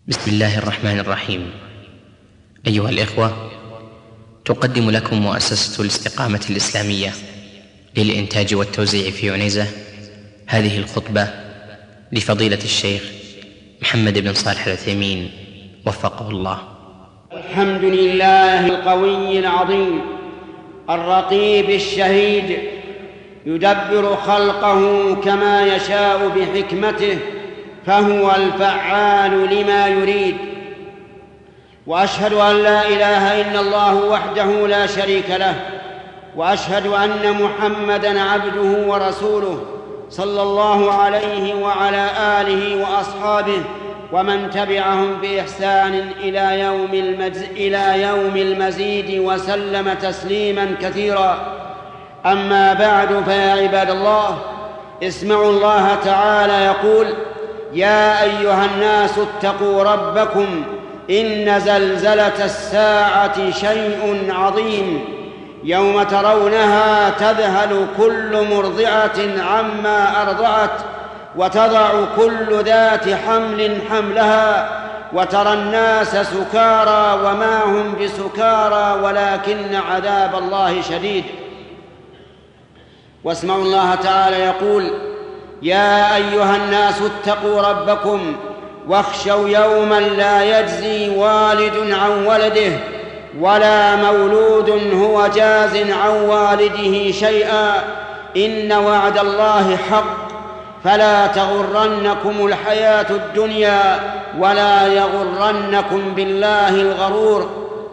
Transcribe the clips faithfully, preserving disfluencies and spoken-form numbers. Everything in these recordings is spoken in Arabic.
بسم الله الرحمن الرحيم. أيها الإخوة، تقدم لكم مؤسسة الاستقامة الإسلامية للإنتاج والتوزيع في عنيزة هذه الخطبة لفضيلة الشيخ محمد بن صالح العثيمين وفقه الله. الحمد لله القوي العظيم الرقيب الشهيد، يدبر خلقه كما يشاء بحكمته، فهو الفعال لما يريد. وأشهد أن لا إله إلا الله وحده لا شريك له، وأشهد أن محمدًا عبده ورسوله صلى الله عليه وعلى آله وأصحابه ومن تبعهم بإحسان إلى يوم المجز... إلى يوم المزيد وسلم تسليمًا كثيرًا. أما بعد، فيا عباد الله، اسمعوا الله تعالى يقول: يا أيها الناس اتقوا ربكم إن زلزلة الساعة شيء عظيم، يوم ترونها تذهل كل مرضعة عما أرضعت وتضع كل ذات حمل حملها وترى الناس سكارى وما هم بسكارى ولكن عذاب الله شديد. واسمعوا الله تعالى يقول: يا أيها الناس اتقوا ربكم واخشوا يوما لا يجزي والد عن ولده ولا مولود هو جاز عن والده شيئا، إن وعد الله حق، فلا تغرنكم الحياة الدنيا ولا يغرنكم بالله الغرور.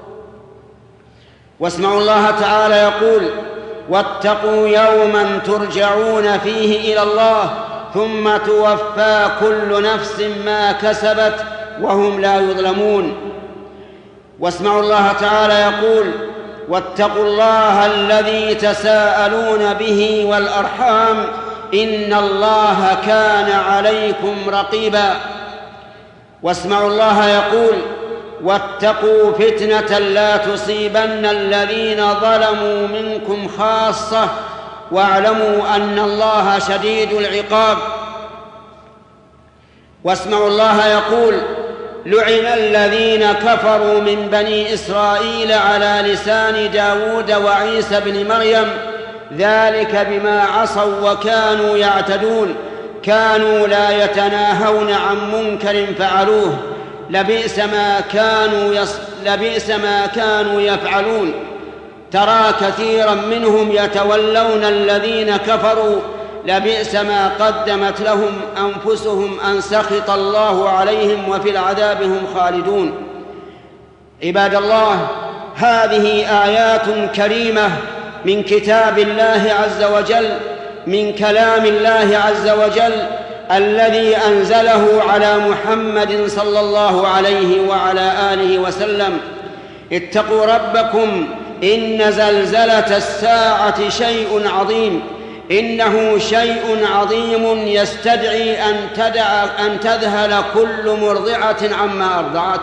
واسمعوا الله تعالى يقول: واتقوا يوما ترجعون فيه إلى الله ثم توفى كل نفس ما كسبت وهم لا يظلمون. واسمعوا الله تعالى يقول: واتقوا الله الذي تساءلون به والأرحام إن الله كان عليكم رقيبا. واسمعوا الله يقول: واتقوا فتنة لا تصيبن الذين ظلموا منكم خاصة واعلموا أن الله شديد العقاب. واسمعوا الله يقول: لعن الذين كفروا من بني إسرائيل على لسان داود وعيسى بن مريم، ذلك بما عصوا وكانوا يعتدون، كانوا لا يتناهون عن منكر فعلوه، لبئس ما كانوا يص... لبئس ما كانوا يفعلون. ترى كثيرا منهم يتولون الذين كفروا، لبئس ما قدمت لهم أنفسهم أن سخط الله عليهم وفي العذاب هم خالدون. عباد الله، هذه آيات كريمة من كتاب الله عز وجل، من كلام الله عز وجل الذي أنزله على محمد صلى الله عليه وعلى آله وسلم. اتقوا ربكم إن زلزلة الساعة شيء عظيم، إنه شيء عظيم يستدعي أن تدع أن تذهل كل مرضعة عما أرضعت.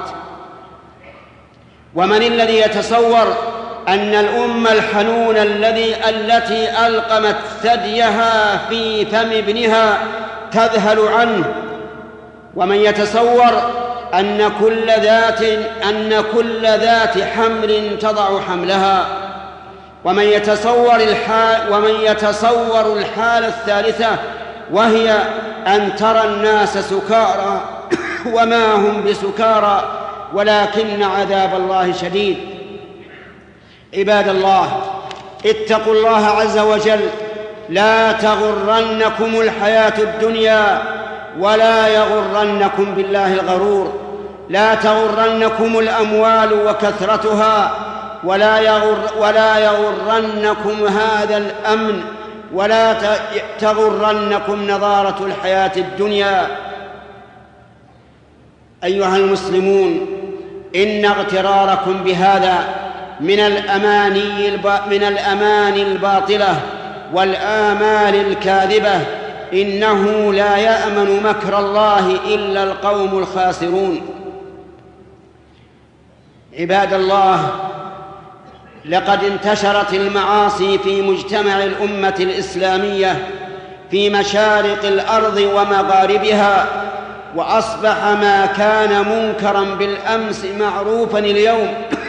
ومن الذي يتصور أن الأم الحنون الذي التي ألقمت ثديها في فم ابنها تذهل عنه؟ ومن يتصور أن كل ذات أن كل ذات حمل تضع حملها؟ ومن يتصور الحال ومن يتصور الحالة الثالثة، وهي أن ترى الناس سكارى وما هم بسكارى ولكن عذاب الله شديد. عباد الله، اتقوا الله عز وجل، لا تغرنكم الحياة الدنيا ولا يغرنكم بالله الغرور. لا تغرنكم الأموال وكثرتها، ولا يغر ولا يغرنكم هذا الأمن، ولا تغرنكم نظارة الحياة الدنيا. أيها المسلمون، إن اغتراركم بهذا من الأماني من الأماني الباطلة والآمال الكاذبة، إنه لا يأمن مكر الله إلا القوم الخاسرون. عباد الله، لقد انتشرت المعاصي في مجتمع الأمة الإسلامية في مشارق الأرض ومغاربها، وأصبح ما كان منكرا بالأمس معروفا اليوم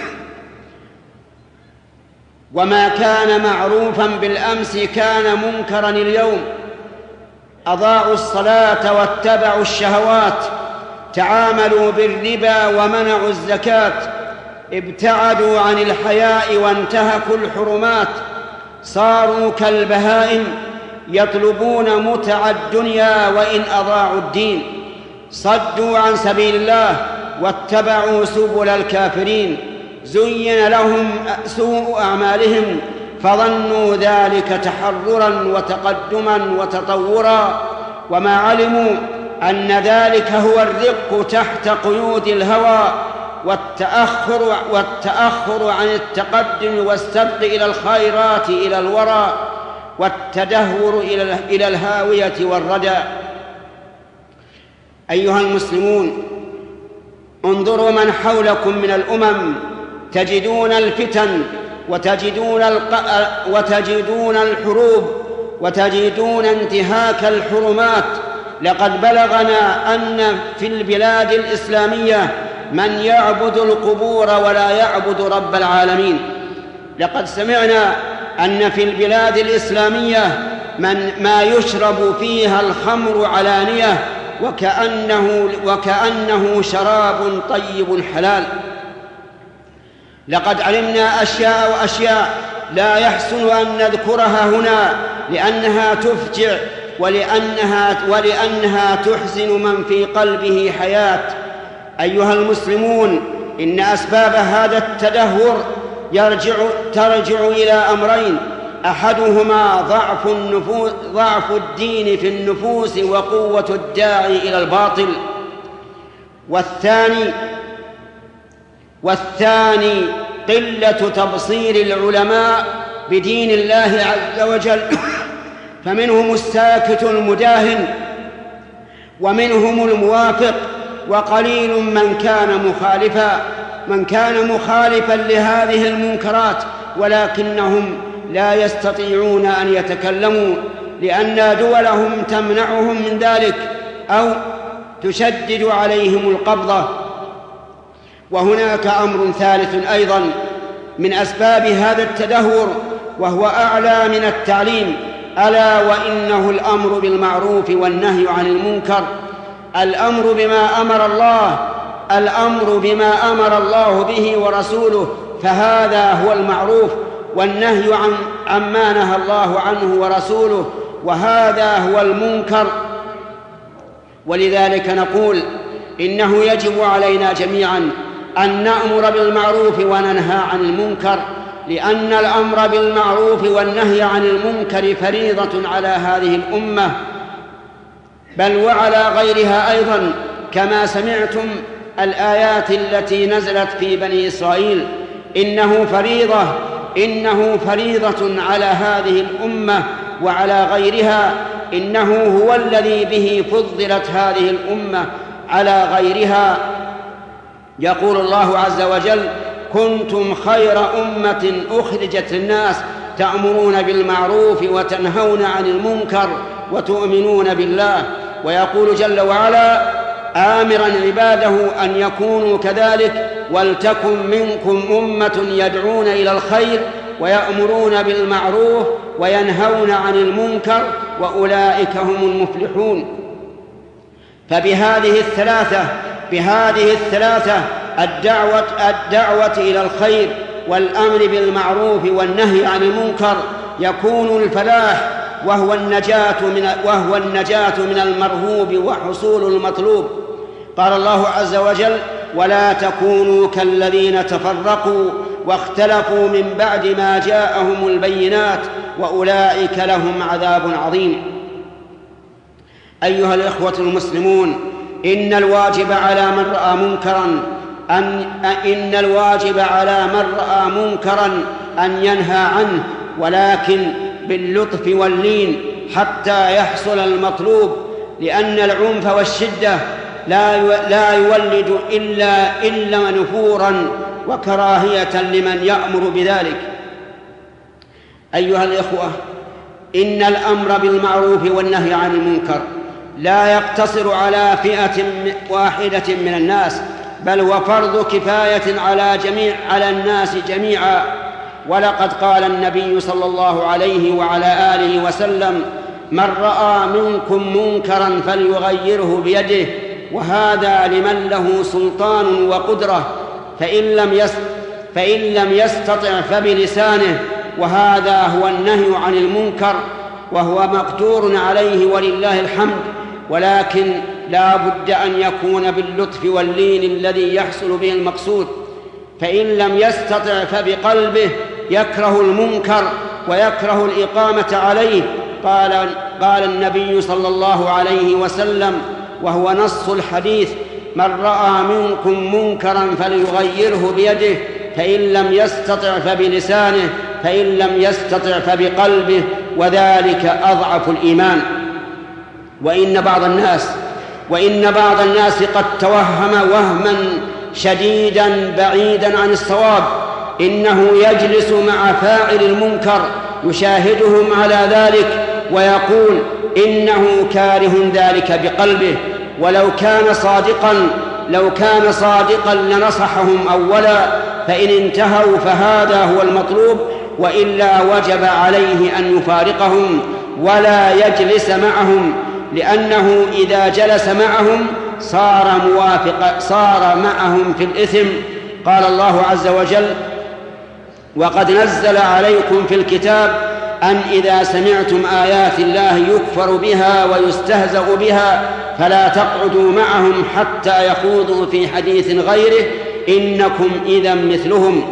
وما كان معروفا بالأمس كان منكرا اليوم. أضاعوا الصلاة واتبعوا الشهوات، تعاملوا بالربا ومنعوا الزكاة، ابتعدوا عن الحياء وانتهكوا الحرمات، صاروا كالبهائم يطلبون متع الدنيا وإن أضاعوا الدين، صدوا عن سبيل الله واتبعوا سبل الكافرين، زين لهم سوء أعمالهم فظنوا ذلك تحررا وتقدما وتطورا، وما علموا أن ذلك هو الرق تحت قيود الهوى والتأخر, والتأخر عن التقدم والسبق إلى الخيرات إلى الورى والتدهور إلى الهاوية والردى. أيها المسلمون، انظروا من حولكم من الأمم، تجدون الفتن وتجدون, وتجدون الحروب وتجدون انتهاك الحرمات. لقد بلغنا أن في البلاد الإسلامية من يعبد القبور ولا يعبد رب العالمين. لقد سمعنا أن في البلاد الإسلامية من ما يشرب فيها الخمر علانية وكأنه, وكأنه شراب طيب حلال. لقد علمنا أشياء وأشياء لا يحسن أن نذكرها هنا لأنها تفجع ولأنها, ولأنها تحزن من في قلبه حياة. أيها المسلمون، إن أسباب هذا التدهور يرجع ترجع إلى أمرين: أحدهما ضعف النفوس ضعف الدين في النفوس وقوة الداعي إلى الباطل، والثاني والثاني قلة تبصير العلماء بدين الله عز وجل، فمنهم الساكت المداهن ومنهم الموافق، وقليل من كان مخالفا من كان مخالفا لهذه المنكرات، ولكنهم لا يستطيعون أن يتكلموا لأن دولهم تمنعهم من ذلك أو تشدد عليهم القبضة. وهناك أمر ثالث أيضا من أسباب هذا التدهور وهو أعلى من التعليم، ألا وإنه الأمر بالمعروف والنهي عن المنكر. الأمر بما أمر الله الأمر بما أمر الله به ورسوله، فهذا هو المعروف، والنهي عن عما نهى الله عنه ورسوله، وهذا هو المنكر. ولذلك نقول إنه يجب علينا جميعا أن نأمر بالمعروف وننهى عن المنكر، لأن الأمر بالمعروف والنهي عن المنكر فريضة على هذه الأمة بل وعلى غيرها أيضا، كما سمعتم الآيات التي نزلت في بني إسرائيل: إنه فريضة إنه فريضة على هذه الأمة وعلى غيرها، إنه هو الذي به فضلت هذه الأمة على غيرها. يقول الله عز وجل: كنتم خير أمة أخرجت للناس تأمرون بالمعروف وتنهون عن المنكر وتؤمنون بالله. ويقول جل وعلا آمرا عباده أن يكونوا كذلك: ولتكن منكم أمة يدعون إلى الخير ويأمرون بالمعروف وينهون عن المنكر وأولئك هم المفلحون. فبهذه الثلاثة بهذه الثلاثة الدعوة, الدعوة إلى الخير والأمر بالمعروف والنهي عن المنكر يكون الفلاح، وهو النجاة من, وهو النجاة من المرهوب وحصول المطلوب. قال الله عز وجل: ولا تكونوا كالذين تفرقوا واختلفوا من بعد ما جاءهم البينات وأولئك لهم عذاب عظيم. أيها الإخوة المسلمون، إن الواجب على من رأى منكرا أن إن الواجب على من رأى منكرا أن ينهى عنه، ولكن باللطف واللين حتى يحصل المطلوب، لأن العنف والشدة لا لا يولد إلا إلا نفورا وكراهية لمن يأمر بذلك. أيها الإخوة، إن الأمر بالمعروف والنهي عن المنكر لا يقتصر على فئة واحدة من الناس، بل هو فرض كفاية على جميع على الناس جميعا. ولقد قال النبي صلى الله عليه وعلى آله وسلم: من رأى منكم منكرا فليغيره بيده، وهذا لمن له سلطان وقدرة، فإن لم يست فإن لم يستطع فبلسانه، وهذا هو النهي عن المنكر، وهو مقدور عليه ولله الحمد، ولكن لا بد أن يكون باللطف واللين الذي يحصل به المقصود. فإن لم يستطع فبقلبه يكره المنكر ويكره الإقامة عليه. قال, قال النبي صلى الله عليه وسلم، وهو نص الحديث: من رأى منكم منكرا فليغيره بيده، فإن لم يستطع فبلسانه، فإن لم يستطع فبقلبه، وذلك أضعف الإيمان. وإن بعض الناس وإن بعض الناس قد توهم وهما شديدا بعيدا عن الصواب، إنه يجلس مع فاعل المنكر يشاهدهم على ذلك ويقول إنه كاره ذلك بقلبه، ولو كان صادقا لو كان صادقا لنصحهم أولا، فإن انتهوا فهذا هو المطلوب، وإلا وجب عليه أن يفارقهم ولا يجلس معهم، لأنه إذا جلس معهم صار موافق صار معهم في الإثم. قال الله عز وجل: وقد نزل عليكم في الكتاب أن إذا سمعتم آيات الله يكفر بها ويستهزأ بها فلا تقعدوا معهم حتى يخوضوا في حديث غيره، إنكم إذا مثلهم.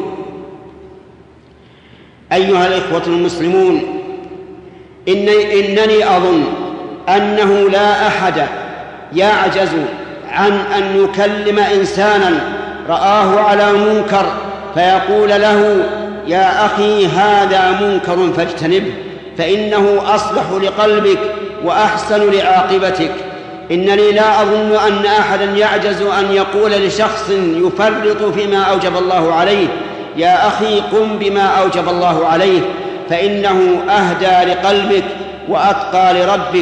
أيها الإخوة المسلمون، إن إنني أظن أنه لا أحد يعجز عن أن يكلم إنسانا رآه على منكر فيقول له: يا أخي هذا منكر فاجتنبه، فإنه أصلح لقلبك وأحسن لعاقبتك. إنني لا أظن أن أحدا يعجز أن يقول لشخص يفرط فيما أوجب الله عليه: يا أخي قم بما أوجب الله عليه، فإنه أهدى لقلبك وأتقى لربك.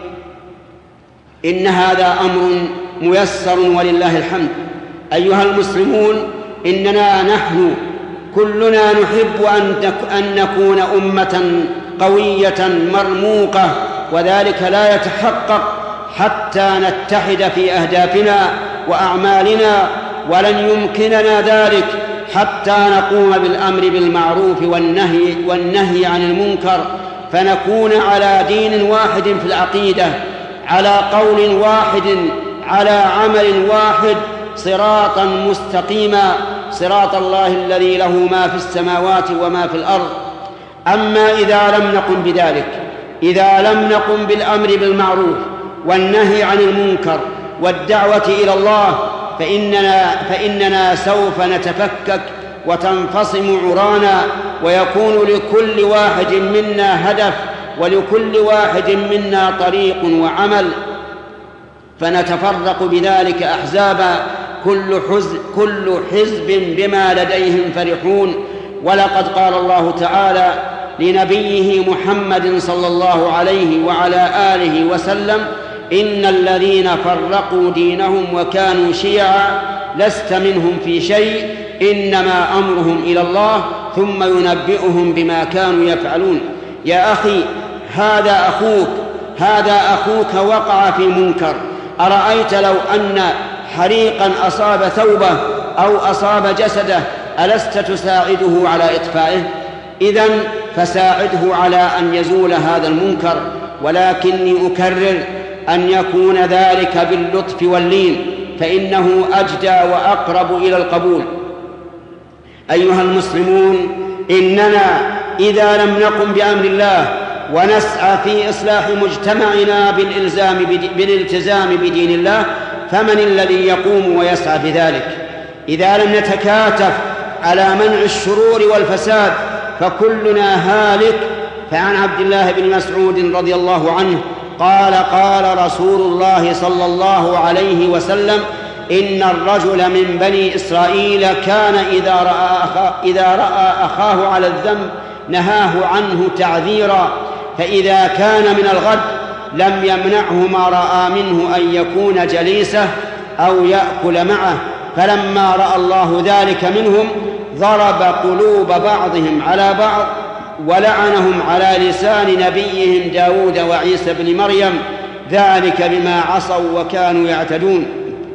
إن هذا أمر ميسر ولله الحمد. أيها المسلمون، إننا نحن كلنا نحب أن نكون أمة قوية مرموقة، وذلك لا يتحقق حتى نتحد في أهدافنا وأعمالنا، ولن يمكننا ذلك حتى نقوم بالأمر بالمعروف والنهي, والنهي عن المنكر، فنكون على دين واحد في العقيدة، على قول واحد، على عمل واحد، صراطا مستقيما، صراط الله الذي له ما في السماوات وما في الأرض. أما إذا لم نقم بذلك، إذا لم نقم بالأمر بالمعروف والنهي عن المنكر والدعوة إلى الله، فإننا, فإننا سوف نتفكك وتنفصم عرانا، ويكون لكل واحد منا هدف، ولكل واحد منا طريق وعمل، فنتفرق بذلك أحزابا، كل حزب, كل حزب بما لديهم فرحون. ولقد قال الله تعالى لنبيه محمد صلى الله عليه وعلى آله وسلم: إن الذين فرقوا دينهم وكانوا شيعا لست منهم في شيء، إنما أمرهم إلى الله ثم ينبئهم بما كانوا يفعلون. يا أخي هذا أخوك هذا أخوك وقع في منكر، أرأيت لو أن حريقا أصاب ثوبه أو أصاب جسده ألست تساعده على إطفائه؟ إذن فساعده على أن يزول هذا المنكر، ولكني أكرر أن يكون ذلك باللطف واللين، فإنه أجدى وأقرب إلى القبول. أيها المسلمون، إننا إذا لم نقم بأمر الله ونسعى في إصلاح مجتمعنا بالإلزام بالالتزام بدين الله، فمن الذي يقوم ويسعى بذلك؟ إذا لم نتكاتف على منع الشرور والفساد فكلنا هالك. فعن عبد الله بن مسعود رضي الله عنه قال: قال رسول الله صلى الله عليه وسلم: إن الرجل من بني إسرائيل كان إذا رأى, أخا إذا رأى أخاه على الذنب نهاه عنه تعذيرا، فإذا كان من الغد لم يمنعه ما رأى منه أن يكون جليسه أو يأكل معه، فلما رأى الله ذلك منهم ضرب قلوب بعضهم على بعض ولعنهم على لسان نبيهم داود وعيسى بن مريم، ذلك بما عصوا وكانوا يعتدون.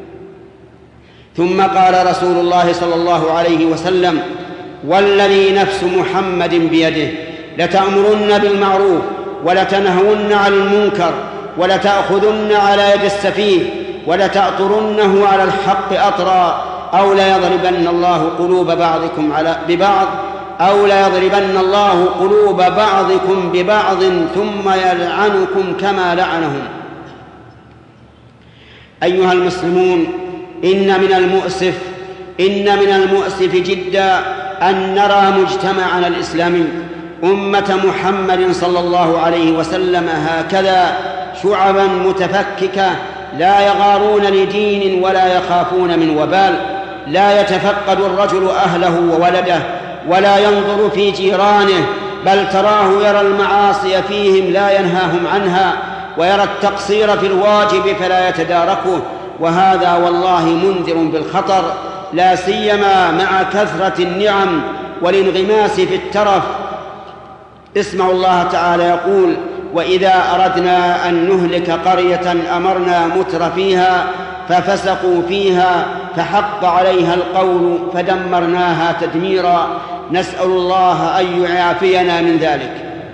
ثم قال رسول الله صلى الله عليه وسلم: والذي نفس محمد بيده لتأمرن بالمعروف ولتنهون عن المنكر ولتأخذن على يد السفيه ولتأطرنه على الحق أطرا أو ليضربن الله قلوب بعضكم على ببعض أو ليضربن الله قلوب بعضكم ببعض ثم يلعنكم كما لعنهم. أيها المسلمون، إن من المؤسف إن من المؤسف جدا أن نرى مجتمعنا الإسلامي أمة محمد صلى الله عليه وسلم هكذا شعبا متفككة لا يغارون لدين ولا يخافون من وبال، لا يتفقد الرجل أهله وولده ولا ينظر في جيرانه، بل تراه يرى المعاصي فيهم لا ينهاهم عنها، ويرى التقصير في الواجب فلا يتداركه، وهذا والله منذر بالخطر، لا سيما مع كثرة النعم والانغماس في الترف. اسمعوا الله تعالى يقول: وإذا أردنا أن نهلك قرية أمرنا متر فيها ففسقوا فيها فحق عليها القول فدمرناها تدميرا. نسأل الله أن يعافينا من ذلك.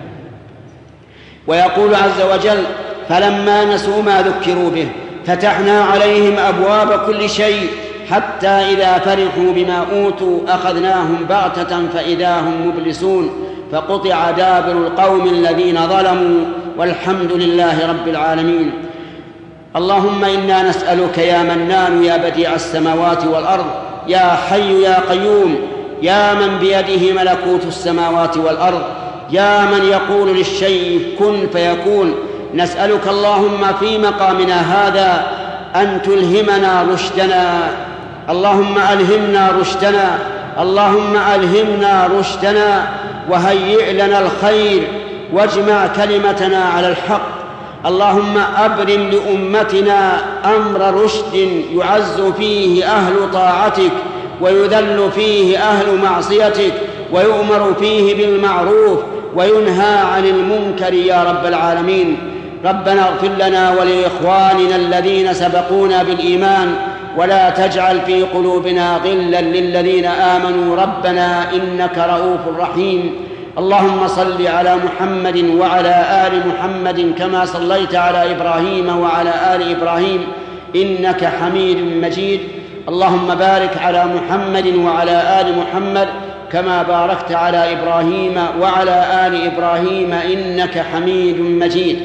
ويقول عز وجل: فلما نسوا ما ذكروا به فتحنا عليهم أبواب كل شيء حتى إذا فرحوا بما أوتوا أخذناهم بغتة فإذا هم مبلسون فقطع دابر القوم الذين ظلموا والحمد لله رب العالمين. اللهم إنا نسألك يا منان يا بديع السماوات والأرض يا حي يا قيوم يا من بيده ملكوت السماوات والأرض يا من يقول للشيء كن فيكون، نسألك اللهم في مقامنا هذا أن تلهمنا رشدنا، اللهم ألهمنا رشدنا، اللهم ألهمنا رشدنا وهيئ لنا الخير واجمع كلمتنا على الحق. اللهم أبرم لأمتنا أمر رشد يعز فيه أهل طاعتك ويذل فيه أهل معصيتك ويؤمر فيه بالمعروف وينهى عن المنكر يا رب العالمين. ربنا اغفر لنا ولإخواننا الذين سبقونا بالإيمان ولا تجعل في قلوبنا غلا للذين آمنوا ربنا إنك رؤوف رحيم. اللهم صل على محمد وعلى آل محمد كما صليت على إبراهيم وعلى آل إبراهيم إنك حميد مجيد. اللهم بارك على محمد وعلى آل محمد كما باركت على إبراهيم وعلى آل إبراهيم إنك حميد مجيد.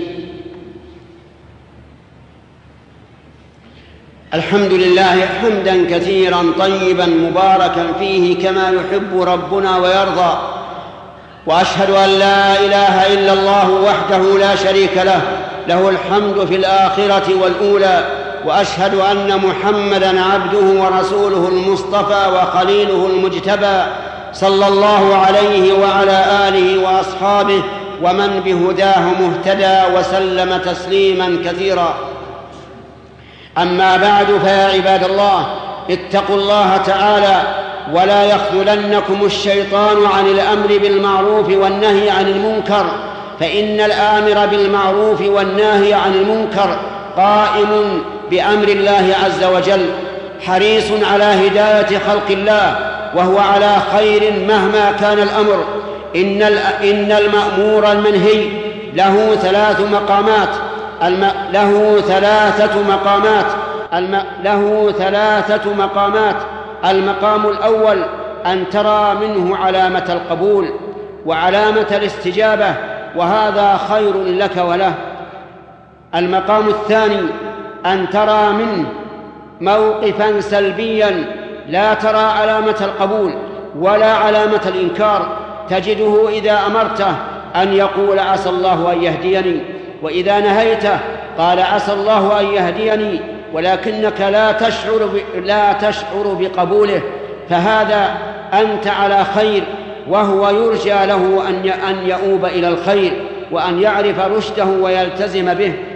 الحمد لله حمدا كثيرا طيبا مباركا فيه كما يحب ربنا ويرضى، وأشهد أن لا إله إلا الله وحده لا شريك له له الحمد في الآخرة والأولى، وأشهد أن محمدًا عبده ورسوله المصطفى وخليله المجتبى صلى الله عليه وعلى آله وأصحابه ومن بهداه مهتدى وسلم تسليماً كثيرا. أما بعد، فيا عباد الله اتقوا الله تعالى ولا يخذلنكم الشيطان عن الأمر بالمعروف والنهي عن المنكر، فإن الآمر بالمعروف والناهي عن المنكر قائم بأمر الله عز وجل، حريص على هداية خلق الله، وهو على خير مهما كان الأمر. إن إن المأمور المنهي له ثلاث مقامات الم... له ثلاثة مقامات الم... له ثلاثة مقامات المقام الأول أن ترى منه علامة القبول وعلامة الاستجابة، وهذا خير لك وله. المقام الثاني أن ترى منه موقفا سلبيا لا ترى علامة القبول ولا علامة الإنكار، تجده إذا أمرته أن يقول عسى الله أن يهديني، وإذا نهيته قال عسى الله أن يهديني، ولكنك لا تشعر ب... لا تشعر بقبوله، فهذا أنت على خير، وهو يرجى له أن أن يؤوب إلى الخير وأن يعرف رشده ويلتزم به،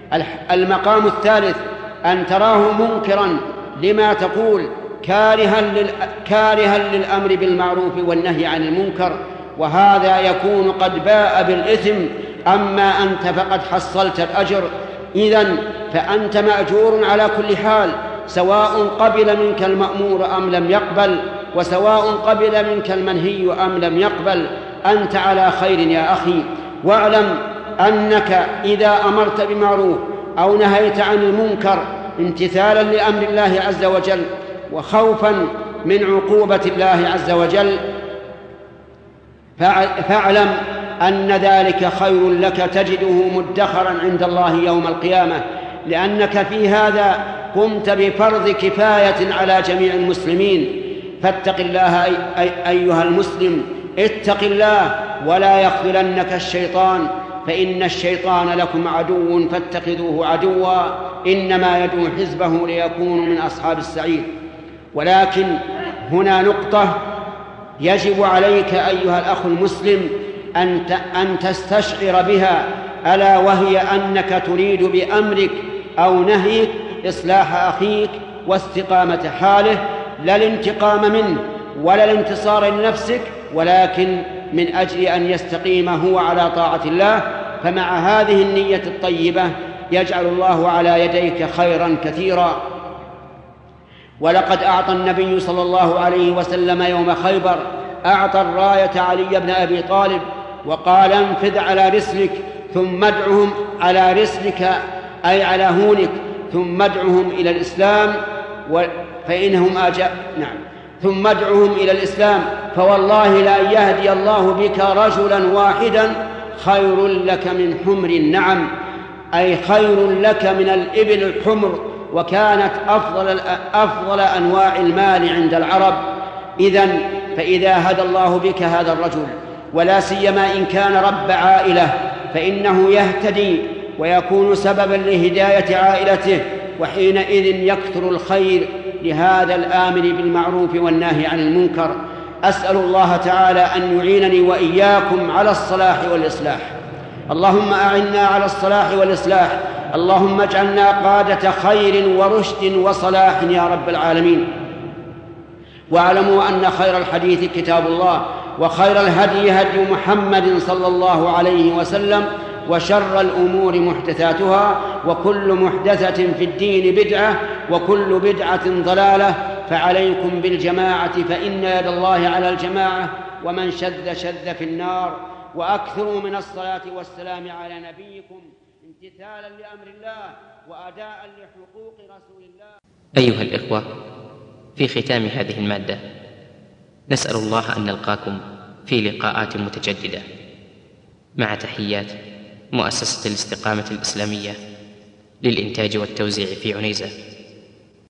المقام الثالث أن تراه منكرا لما تقول، كارها, لل... كارها للأمر بالمعروف والنهي عن المنكر، وهذا يكون قد باء بالإثم. أما أنت فقد حصلت الأجر، إذن فأنت مأجور على كل حال، سواء قبل منك المأمور أم لم يقبل، وسواء قبل منك المنهي أم لم يقبل، أنت على خير يا أخي. واعلم أنك إذا أمرت بمعروف أو نهيت عن المنكر امتثالا لأمر الله عز وجل وخوفا من عقوبة الله عز وجل، فاعلم أن ذلك خير لك تجده مدخرا عند الله يوم القيامة، لأنك في هذا قمت بفرض كفاية على جميع المسلمين. فاتق الله أيها المسلم، اتق الله ولا يخذلنك الشيطان، فإن الشيطان لكم عدو فاتخذوه عدوا، إنما يدعو حزبه ليكونوا من أصحاب السعير. ولكن هنا نقطة يجب عليك أيها الأخ المسلم أن تستشعر بها، ألا وهي أنك تريد بأمرك أو نهيك إصلاح أخيك واستقامة حاله، لا الانتقام منه ولا الانتصار لنفسك، ولكن من أجل أن يستقيم هو على طاعة الله. فمع هذه النية الطيبة يجعل الله على يديك خيرا كثيرا. ولقد أعطى النبي صلى الله عليه وسلم يوم خيبر، أعطى الراية علي بن أبي طالب وقال: انفذ على رسلك ثم ادعهم على رسلك، أي على هونك، ثم ادعهم إلى الإسلام فإنهم أجاب نعم ثم ادعهم إلى الإسلام فوالله لا يهدي الله بك رجلا واحدا خير لك من حمر النعم، أي خير لك من الإبل الحمر، وكانت أفضل, أفضل أنواع المال عند العرب. إذن فإذا هدى الله بك هذا الرجل، ولا سيما إن كان رب عائلة، فإنه يهتدي ويكون سببا لهداية عائلته، وحينئذ يكثر الخير لهذا الآمر بالمعروف والناهي عن المنكر. أسأل الله تعالى أن يعينني وإياكم على الصلاح والإصلاح. اللهم أعنا على الصلاح والإصلاح، اللهم اجعلنا قادة خير ورشد وصلاح يا رب العالمين. واعلموا أن خير الحديث كتاب الله، وخير الهدي هدي محمد صلى الله عليه وسلم، وشر الأمور محدثاتها، وكل محدثة في الدين بدعة، وكل بدعة ضلالة. فعليكم بالجماعة فإن يد الله على الجماعة، ومن شذ شذ في النار. وأكثروا من الصلاة والسلام على نبيكم امتثالا لأمر الله وأداء لحقوق رسول الله. أيها الإخوة، في ختام هذه المادة نسأل الله أن نلقاكم في لقاءات متجددة، مع تحيات مؤسسة الاستقامة الإسلامية للإنتاج والتوزيع في عنيزة.